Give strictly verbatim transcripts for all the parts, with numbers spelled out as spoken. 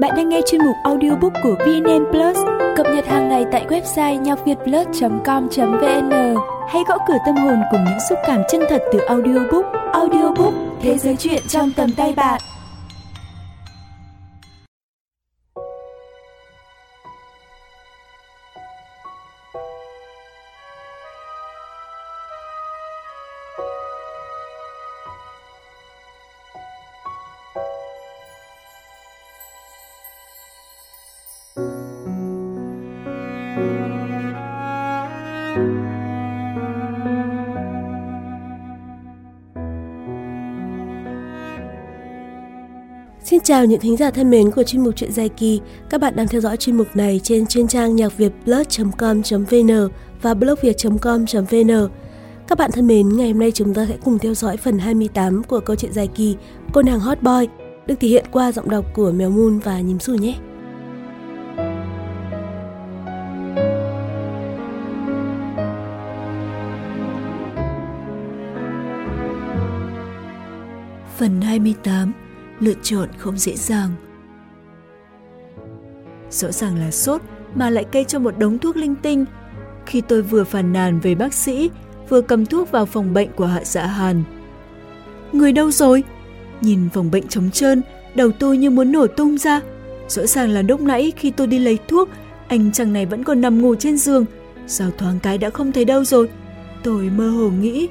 Bạn đang nghe chuyên mục audiobook của vê en en Plus, cập nhật hàng ngày tại website nhacvietplus chấm com chấm vn. Hãy gõ cửa tâm hồn cùng những xúc cảm chân thật từ audiobook. Audiobook, thế giới truyện trong tầm tay bạn. Xin chào những thính giả thân mến của chuyên mục Chuyện Dài Kỳ. Các bạn đang theo dõi chuyên mục này trên chuyên trang nhacvietplus chấm com chấm vn và blogviet chấm com chấm vn. Các bạn thân mến, ngày hôm nay chúng ta sẽ cùng theo dõi phần hai mươi tám của câu chuyện dài kỳ Cô nàng hot boy, được thể hiện qua giọng đọc của Mèo Moon và Nhím Xù nhé. Phần hai mươi tám. Lựa chọn không dễ dàng. Rõ ràng là sốt mà lại kê cho một đống thuốc linh tinh. Khi tôi vừa phàn nàn về bác sĩ, vừa cầm thuốc vào phòng bệnh của Hạ Dạ Hàn. Người đâu rồi? Nhìn phòng bệnh trống trơn, đầu tôi như muốn nổ tung ra. Rõ ràng là lúc nãy khi tôi đi lấy thuốc, anh chàng này vẫn còn nằm ngủ trên giường. Sao thoáng cái đã không thấy đâu rồi? Tôi mơ hồ nghĩ.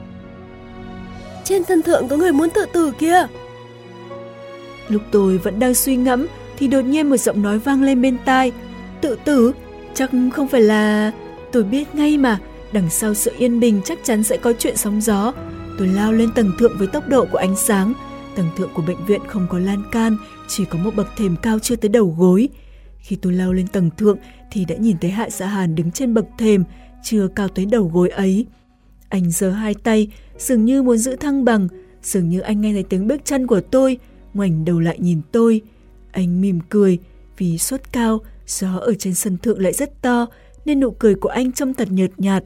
Trên sân thượng có người muốn tự tử kìa. Lúc tôi vẫn đang suy ngẫm thì đột nhiên một giọng nói vang lên bên tai. Tự tử? Chắc không phải là... Tôi biết ngay mà, đằng sau sự yên bình chắc chắn sẽ có chuyện sóng gió. Tôi lao lên tầng thượng với tốc độ của ánh sáng. Tầng thượng của bệnh viện không có lan can, chỉ có một bậc thềm cao chưa tới đầu gối. Khi tôi lao lên tầng thượng thì đã nhìn thấy Hạ Dạ Hàn đứng trên bậc thềm, chưa cao tới đầu gối ấy. Anh giơ hai tay, dường như muốn giữ thăng bằng, dường như anh nghe thấy tiếng bước chân của tôi, ngoảnh đầu lại nhìn tôi. Anh mỉm cười, vì sốt cao, gió ở trên sân thượng lại rất to, nên nụ cười của anh trông thật nhợt nhạt.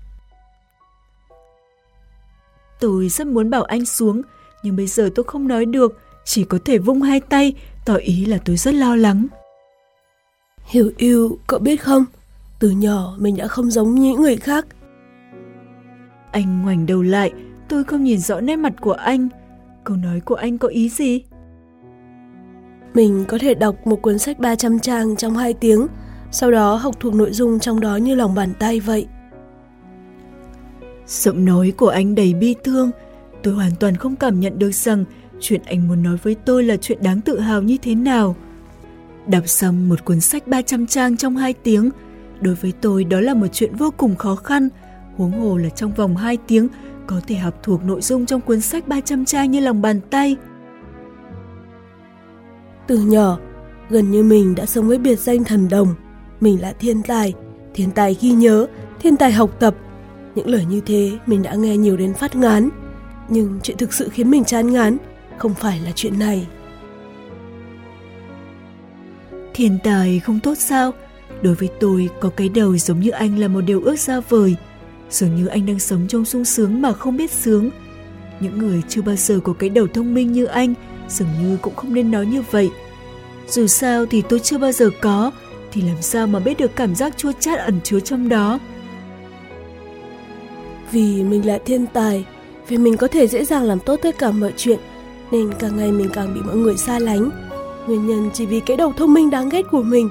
Tôi rất muốn bảo anh xuống, nhưng bây giờ tôi không nói được, chỉ có thể vung hai tay, tỏ ý là tôi rất lo lắng. Hiểu yêu, cậu biết không, từ nhỏ mình đã không giống như những người khác. Anh ngoảnh đầu lại, tôi không nhìn rõ nét mặt của anh. Câu nói của anh có ý gì? Mình có thể đọc một cuốn sách ba trăm trang trong hai tiếng, sau đó học thuộc nội dung trong đó như lòng bàn tay vậy. Giọng nói của anh đầy bi thương. Tôi hoàn toàn không cảm nhận được rằng chuyện anh muốn nói với tôi là chuyện đáng tự hào như thế nào. Đọc xong một cuốn sách ba trăm trang trong hai tiếng, đối với tôi đó là một chuyện vô cùng khó khăn, huống hồ là trong vòng hai tiếng có thể học thuộc nội dung trong cuốn sách ba trăm trang như lòng bàn tay. Từ nhỏ, gần như mình đã sống với biệt danh thần đồng. Mình là thiên tài, thiên tài ghi nhớ, thiên tài học tập. Những lời như thế mình đã nghe nhiều đến phát ngán. Nhưng chuyện thực sự khiến mình chán ngán không phải là chuyện này. Thiên tài không tốt sao? Đối với tôi, có cái đầu giống như anh là một điều ước xa vời. Dường như anh đang sống trong sung sướng mà không biết sướng. Những người chưa bao giờ có cái đầu thông minh như anh dường như cũng không nên nói như vậy. Dù sao thì tôi chưa bao giờ có, thì làm sao mà biết được cảm giác chua chát ẩn chứa trong đó. Vì mình là thiên tài, vì mình có thể dễ dàng làm tốt tất cả mọi chuyện, nên càng ngày mình càng bị mọi người xa lánh. Nguyên nhân chỉ vì cái đầu thông minh đáng ghét của mình.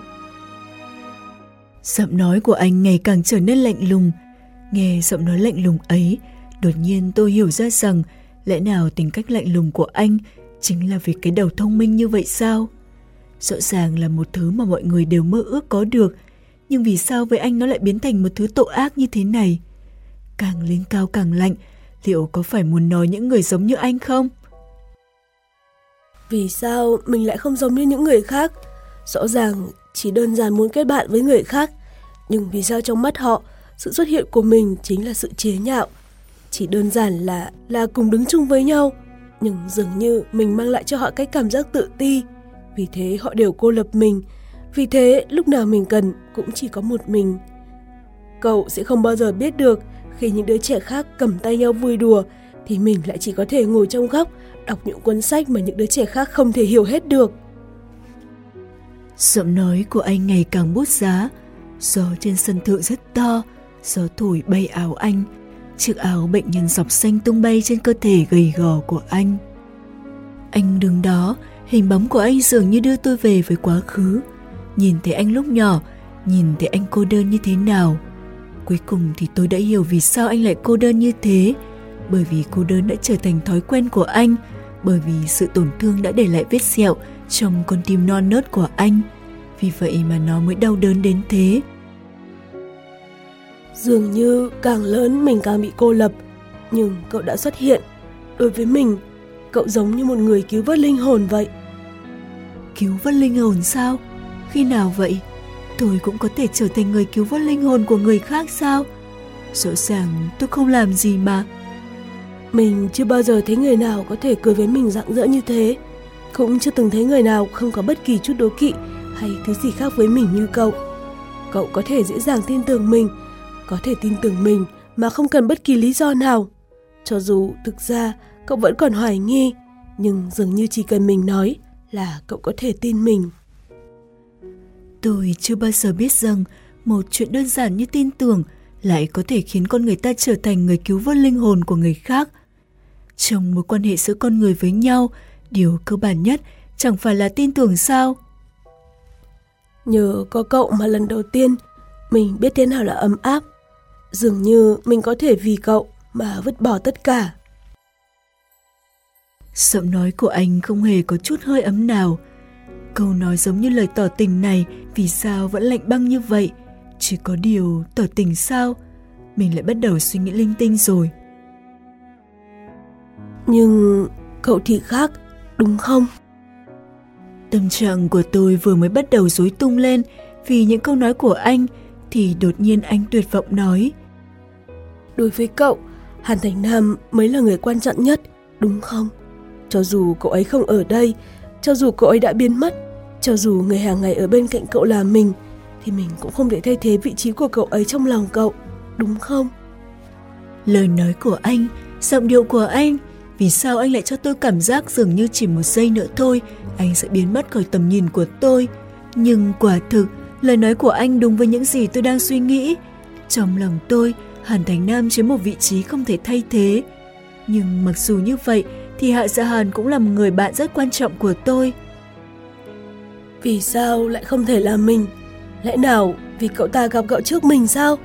Giọng nói của anh ngày càng trở nên lạnh lùng. Nghe giọng nói lạnh lùng ấy, đột nhiên tôi hiểu ra rằng lẽ nào tính cách lạnh lùng của anh chính là vì cái đầu thông minh như vậy sao? Rõ ràng là một thứ mà mọi người đều mơ ước có được, nhưng vì sao với anh nó lại biến thành một thứ tội ác như thế này? Càng lên cao càng lạnh, liệu có phải muốn nói những người giống như anh không? Vì sao mình lại không giống như những người khác? Rõ ràng chỉ đơn giản muốn kết bạn với người khác, nhưng vì sao trong mắt họ, sự xuất hiện của mình chính là sự chế nhạo? Chỉ đơn giản là là cùng đứng chung với nhau, nhưng dường như mình mang lại cho họ cái cảm giác tự ti. Vì thế họ đều cô lập mình. Vì thế lúc nào mình cần cũng chỉ có một mình. Cậu sẽ không bao giờ biết được, khi những đứa trẻ khác cầm tay nhau vui đùa thì mình lại chỉ có thể ngồi trong góc đọc những cuốn sách mà những đứa trẻ khác không thể hiểu hết được. Giọng nói của anh ngày càng bút giá. Gió trên sân thượng rất to, gió thổi bay áo anh. Chiếc áo bệnh nhân dọc xanh tung bay trên cơ thể gầy gò của anh. Anh đứng đó, hình bóng của anh dường như đưa tôi về với quá khứ. Nhìn thấy anh lúc nhỏ, nhìn thấy anh cô đơn như thế nào. Cuối cùng thì tôi đã hiểu vì sao anh lại cô đơn như thế. Bởi vì cô đơn đã trở thành thói quen của anh. Bởi vì sự tổn thương đã để lại vết sẹo trong con tim non nớt của anh. Vì vậy mà nó mới đau đớn đến thế. Dường như càng lớn mình càng bị cô lập. Nhưng cậu đã xuất hiện. Đối với mình, cậu giống như một người cứu vớt linh hồn vậy. Cứu vớt linh hồn sao? Khi nào vậy? Tôi cũng có thể trở thành người cứu vớt linh hồn của người khác sao? Rõ ràng tôi không làm gì mà. Mình chưa bao giờ thấy người nào có thể cười với mình rạng rỡ như thế. Cũng chưa từng thấy người nào không có bất kỳ chút đố kỵ hay thứ gì khác với mình như cậu. Cậu có thể dễ dàng tin tưởng mình, có thể tin tưởng mình mà không cần bất kỳ lý do nào. Cho dù thực ra cậu vẫn còn hoài nghi, nhưng dường như chỉ cần mình nói là cậu có thể tin mình. Tôi chưa bao giờ biết rằng một chuyện đơn giản như tin tưởng lại có thể khiến con người ta trở thành người cứu vớt linh hồn của người khác. Trong mối quan hệ giữa con người với nhau, điều cơ bản nhất chẳng phải là tin tưởng sao? Nhờ có cậu mà lần đầu tiên mình biết thế nào là ấm áp. Dường như mình có thể vì cậu mà vứt bỏ tất cả. Giọng nói của anh không hề có chút hơi ấm nào. Câu nói giống như lời tỏ tình này vì sao vẫn lạnh băng như vậy? Chỉ có điều tỏ tình sao? Mình lại bắt đầu suy nghĩ linh tinh rồi. Nhưng cậu thì khác, đúng không? Tâm trạng của tôi vừa mới bắt đầu rối tung lên vì những câu nói của anh, thì đột nhiên anh tuyệt vọng nói: Đối với cậu, Hàn Thành Nam mới là người quan trọng nhất, đúng không? Cho dù cậu ấy không ở đây, cho dù cậu ấy đã biến mất, cho dù người hàng ngày ở bên cạnh cậu là mình, thì mình cũng không thể thay thế vị trí của cậu ấy trong lòng cậu, đúng không? Lời nói của anh, giọng điệu của anh, vì sao anh lại cho tôi cảm giác dường như chỉ một giây nữa thôi anh sẽ biến mất khỏi tầm nhìn của tôi. Nhưng quả thực, lời nói của anh đúng với những gì tôi đang suy nghĩ. Trong lòng tôi, Hàn Thành Nam chiếm một vị trí không thể thay thế. Nhưng mặc dù như vậy, thì Hạ Dạ Hàn cũng là một người bạn rất quan trọng của tôi. Vì sao lại không thể là mình? Lẽ nào vì cậu ta gặp cậu trước mình sao?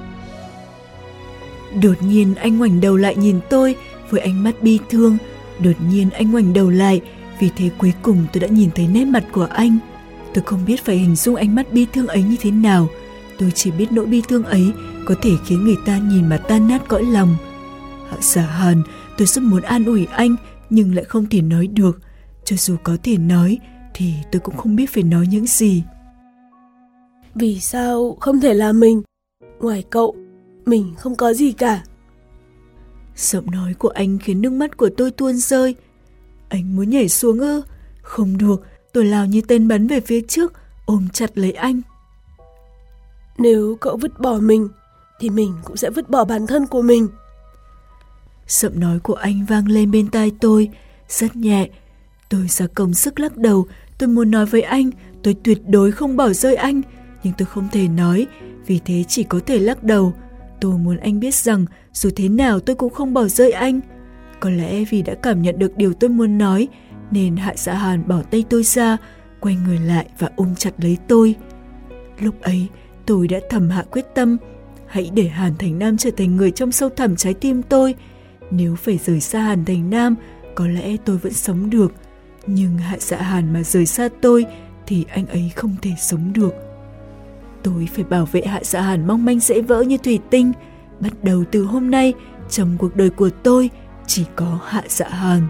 Đột nhiên anh ngoảnh đầu lại nhìn tôi với ánh mắt bi thương. Đột nhiên anh ngoảnh đầu lại, vì thế cuối cùng tôi đã nhìn thấy nét mặt của anh. Tôi không biết phải hình dung ánh mắt bi thương ấy như thế nào. Tôi chỉ biết nỗi bi thương ấy có thể khiến người ta nhìn mà tan nát cõi lòng. Hạ Dạ Hàn, tôi rất muốn an ủi anh nhưng lại không thể nói được. Cho dù có thể nói thì tôi cũng không biết phải nói những gì. Vì sao không thể là mình? Ngoài cậu, mình không có gì cả. Giọng nói của anh khiến nước mắt của tôi tuôn rơi. Anh muốn nhảy xuống ư? Không được, tôi lao như tên bắn về phía trước, ôm chặt lấy anh. Nếu cậu vứt bỏ mình, thì mình cũng sẽ vứt bỏ bản thân của mình. Giọng nói của anh vang lên bên tai tôi, rất nhẹ. Tôi ra công sức lắc đầu, tôi muốn nói với anh, tôi tuyệt đối không bỏ rơi anh, nhưng tôi không thể nói, vì thế chỉ có thể lắc đầu. Tôi muốn anh biết rằng dù thế nào tôi cũng không bỏ rơi anh. Có lẽ vì đã cảm nhận được điều tôi muốn nói, nên Hạ Dạ Hàn bỏ tay tôi ra, quay người lại và ôm chặt lấy tôi. Lúc ấy, tôi đã thầm hạ quyết tâm, hãy để Hàn Thành Nam trở thành người trong sâu thẳm trái tim tôi. Nếu phải rời xa Hàn Thành Nam, có lẽ tôi vẫn sống được. Nhưng Hạ Dạ Hàn mà rời xa tôi, thì anh ấy không thể sống được. Tôi phải bảo vệ Hạ Dạ Hàn mong manh dễ vỡ như thủy tinh. Bắt đầu từ hôm nay, trong cuộc đời của tôi, chỉ có Hạ Dạ Hàn.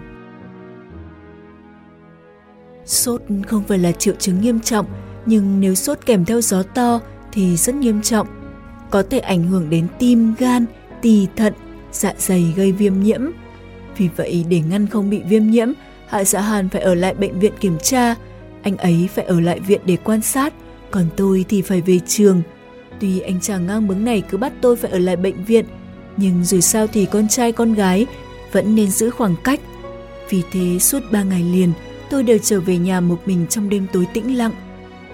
Sốt không phải là triệu chứng nghiêm trọng, nhưng nếu sốt kèm theo gió to thì rất nghiêm trọng. Có thể ảnh hưởng đến tim, gan, tỳ, thận, dạ dày gây viêm nhiễm. Vì vậy để ngăn không bị viêm nhiễm, Hạ Dạ Hàn phải ở lại bệnh viện kiểm tra. Anh ấy phải ở lại viện để quan sát, còn tôi thì phải về trường. Tuy anh chàng ngang bướng này cứ bắt tôi phải ở lại bệnh viện, nhưng dù sao thì con trai con gái vẫn nên giữ khoảng cách. Vì thế suốt ba ngày liền, tôi đều trở về nhà một mình trong đêm tối tĩnh lặng.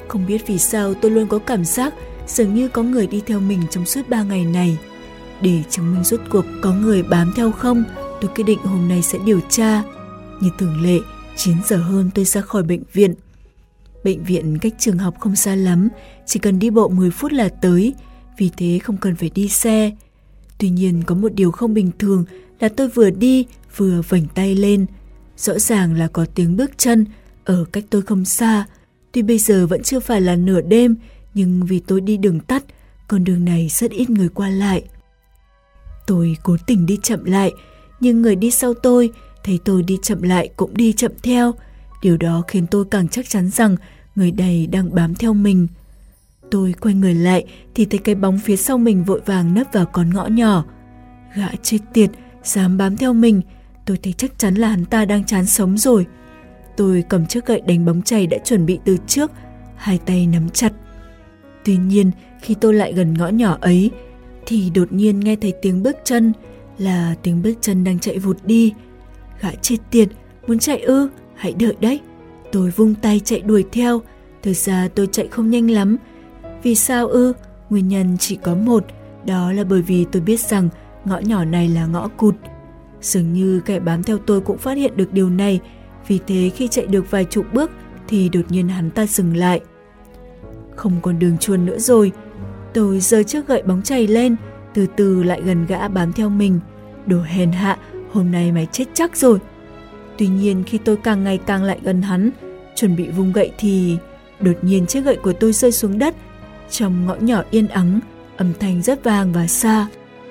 Không biết vì sao tôi luôn có cảm giác dường như có người đi theo mình trong suốt ba ngày này. Để chứng minh rốt cuộc có người bám theo không, tôi quyết định hôm nay sẽ điều tra. Như thường lệ, chín giờ hơn tôi ra khỏi bệnh viện. Bệnh viện cách trường học không xa lắm, chỉ cần đi bộ mười phút là tới, vì thế không cần phải đi xe. Tuy nhiên có một điều không bình thường là tôi vừa đi vừa vểnh tay lên. Rõ ràng là có tiếng bước chân ở cách tôi không xa. Tuy bây giờ vẫn chưa phải là nửa đêm, nhưng vì tôi đi đường tắt, con đường này rất ít người qua lại. Tôi cố tình đi chậm lại, nhưng người đi sau tôi thấy tôi đi chậm lại cũng đi chậm theo. Điều đó khiến tôi càng chắc chắn rằng người này đang bám theo mình. Tôi quay người lại thì thấy cái bóng phía sau mình vội vàng nấp vào con ngõ nhỏ. Gã chết tiệt, dám bám theo mình, tôi thấy chắc chắn là hắn ta đang chán sống rồi. Tôi cầm chiếc gậy đánh bóng chày đã chuẩn bị từ trước, hai tay nắm chặt. Tuy nhiên, khi tôi lại gần ngõ nhỏ ấy, thì đột nhiên nghe thấy tiếng bước chân, là tiếng bước chân đang chạy vụt đi. Gã chết tiệt, muốn chạy ư? Hãy đợi đấy. Tôi vung tay chạy đuổi theo. Thực ra tôi chạy không nhanh lắm. Vì sao ư? Nguyên nhân chỉ có một, đó là bởi vì tôi biết rằng ngõ nhỏ này là ngõ cụt. Dường như kẻ bám theo tôi cũng phát hiện được điều này, vì thế khi chạy được vài chục bước thì đột nhiên hắn ta dừng lại. Không còn đường chuồn nữa rồi. Tôi giơ chiếc gậy bóng chày lên, từ từ lại gần gã bám theo mình. Đồ hèn hạ, hôm nay mày chết chắc rồi. Tuy nhiên khi tôi càng ngày càng lại gần hắn, chuẩn bị vung gậy thì đột nhiên chiếc gậy của tôi rơi xuống đất. Trong ngõ nhỏ yên ắng, âm thanh rất vang và xa.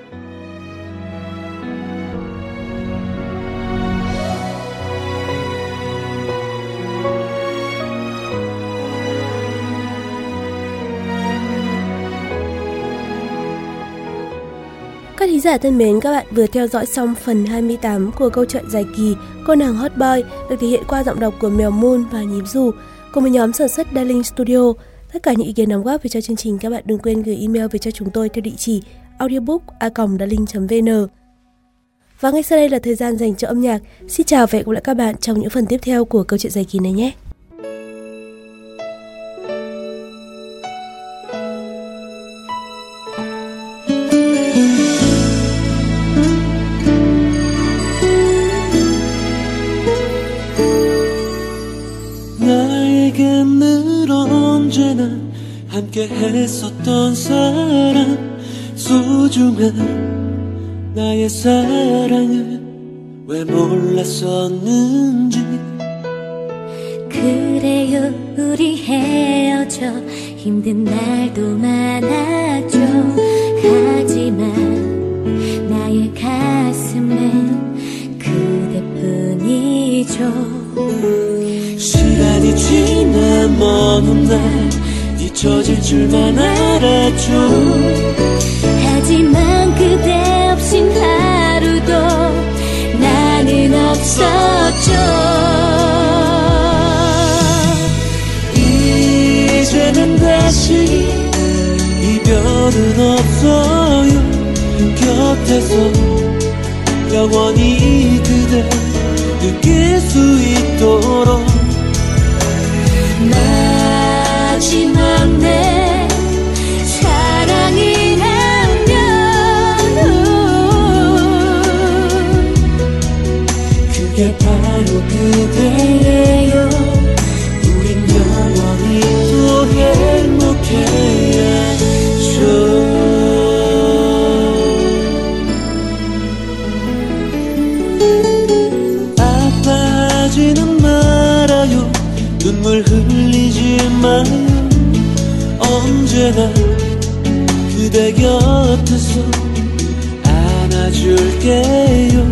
Các thính giả thân mến, các bạn vừa theo dõi xong phần hai mươi tám của câu chuyện dài kỳ Cô nàng hot boy được thể hiện qua giọng đọc của Mèo Moon và Nhím Dù cùng với nhóm sản xuất Darling Studio. Tất cả những ý kiến đóng góp về cho chương trình các bạn đừng quên gửi email về cho chúng tôi theo địa chỉ audiobook a còng darling chấm vn. Và ngay sau đây là thời gian dành cho âm nhạc. Xin chào và hẹn gặp lại các bạn trong những phần tiếp theo của câu chuyện dài kỳ này nhé. 함께 했었던 사람 소중한 나의 사랑을 왜 몰랐었는지 그래요 우리 헤어져 힘든 날도 많았죠 하지만 나의 가슴엔 그대뿐이죠 시간이 지나 먼 날 잊혀질 줄만 알았죠 하지만 그대 없인 하루도 나는 없었죠 이제는 다시 이별은 없어요 곁에서 영원히 그대 느낄 수 있도록 마지막 내 사랑이라면 그게 바로 그대예요 우린 영원히 또 행복해야죠 아파하지는 말아요 눈물 흘리지 마요 언제나 그대 곁에서 안아줄게요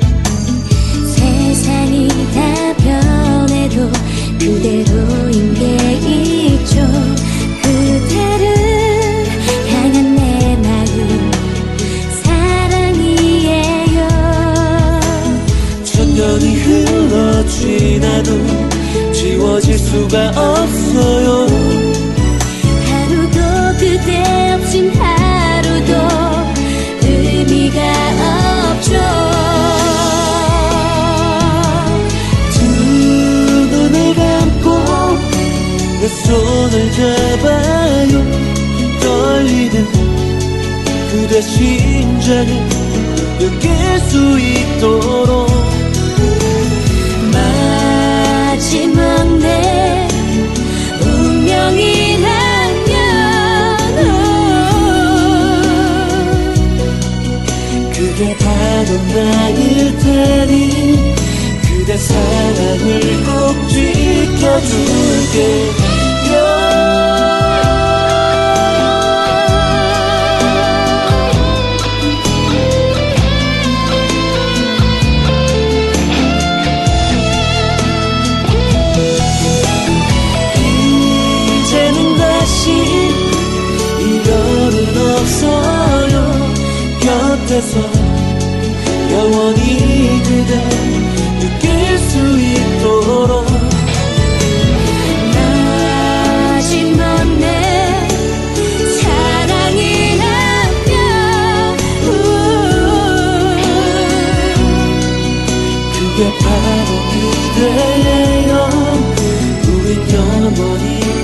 세상이 다 변해도 그대로인 게 있죠 그대를 향한 내 마음 사랑이에요 천년이 흘러 지나도 지워질 수가 없어요 하루도 그대 없인 하루도 의미가 없죠 두 눈을 감고 내 손을 그대 심장을 느낄 수 있도록 마지막 내 운명이라면 그게 바로 나일 테니 그대 사랑을 꼭 지켜줄게요. 이제는 다시 이별은 없어요. 곁에서 영원히 그대 느낄 수 있도록 마지막 내 사랑이라면 그게 바로 그대예요. 우린 영원히 또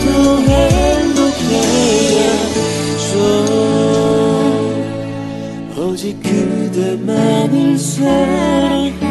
행복해야죠. 오직 그대만을 사랑해